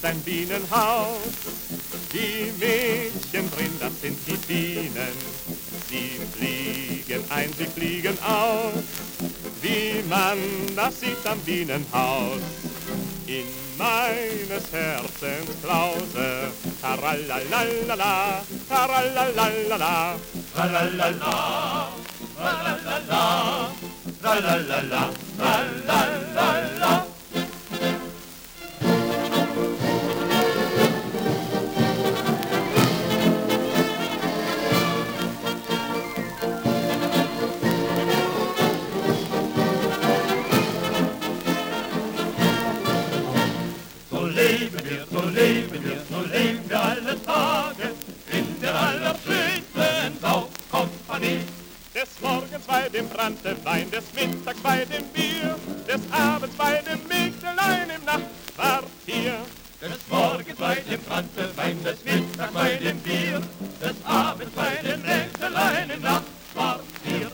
ein Bienenhaus. Die Mädchen drin, das sind die Bienen. Sie fliegen ein, sie fliegen aus, wie man das sieht am Bienenhaus. In meines Herzens Klause, taralalala, taralalala, tralalala, tralalala, tralalala, tralalala. So leben wir alle Tage in der allerschönsten Saufkompanie. Des Morgens bei dem Branntwein, des Mittags bei dem Bier, des Abends bei dem Mägdelein im Nachtquartier. Des Morgens bei dem Branntwein, des Mittags bei dem Bier, des Abends bei den Mägdelein im Nachtquartier.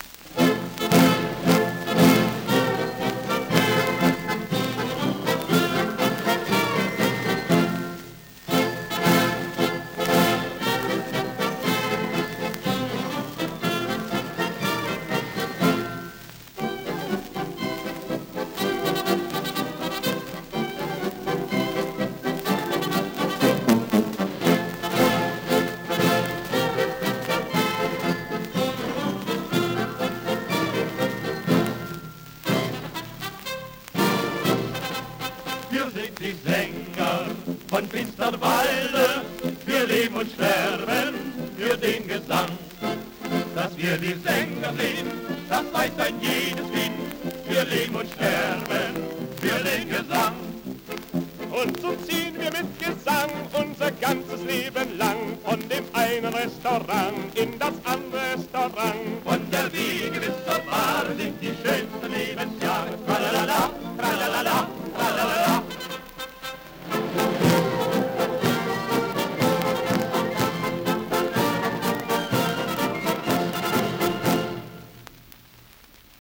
Wir sind die Sänger von Finsterwalde, wir leben und sterben für den Gesang. Dass wir die Sänger sind, das weiß ein jedes Kind. Wir leben und sterben für den Gesang. Und so ziehen wir mit Gesang unser ganzes Leben lang von dem einen Restaurant in das andere Restaurant.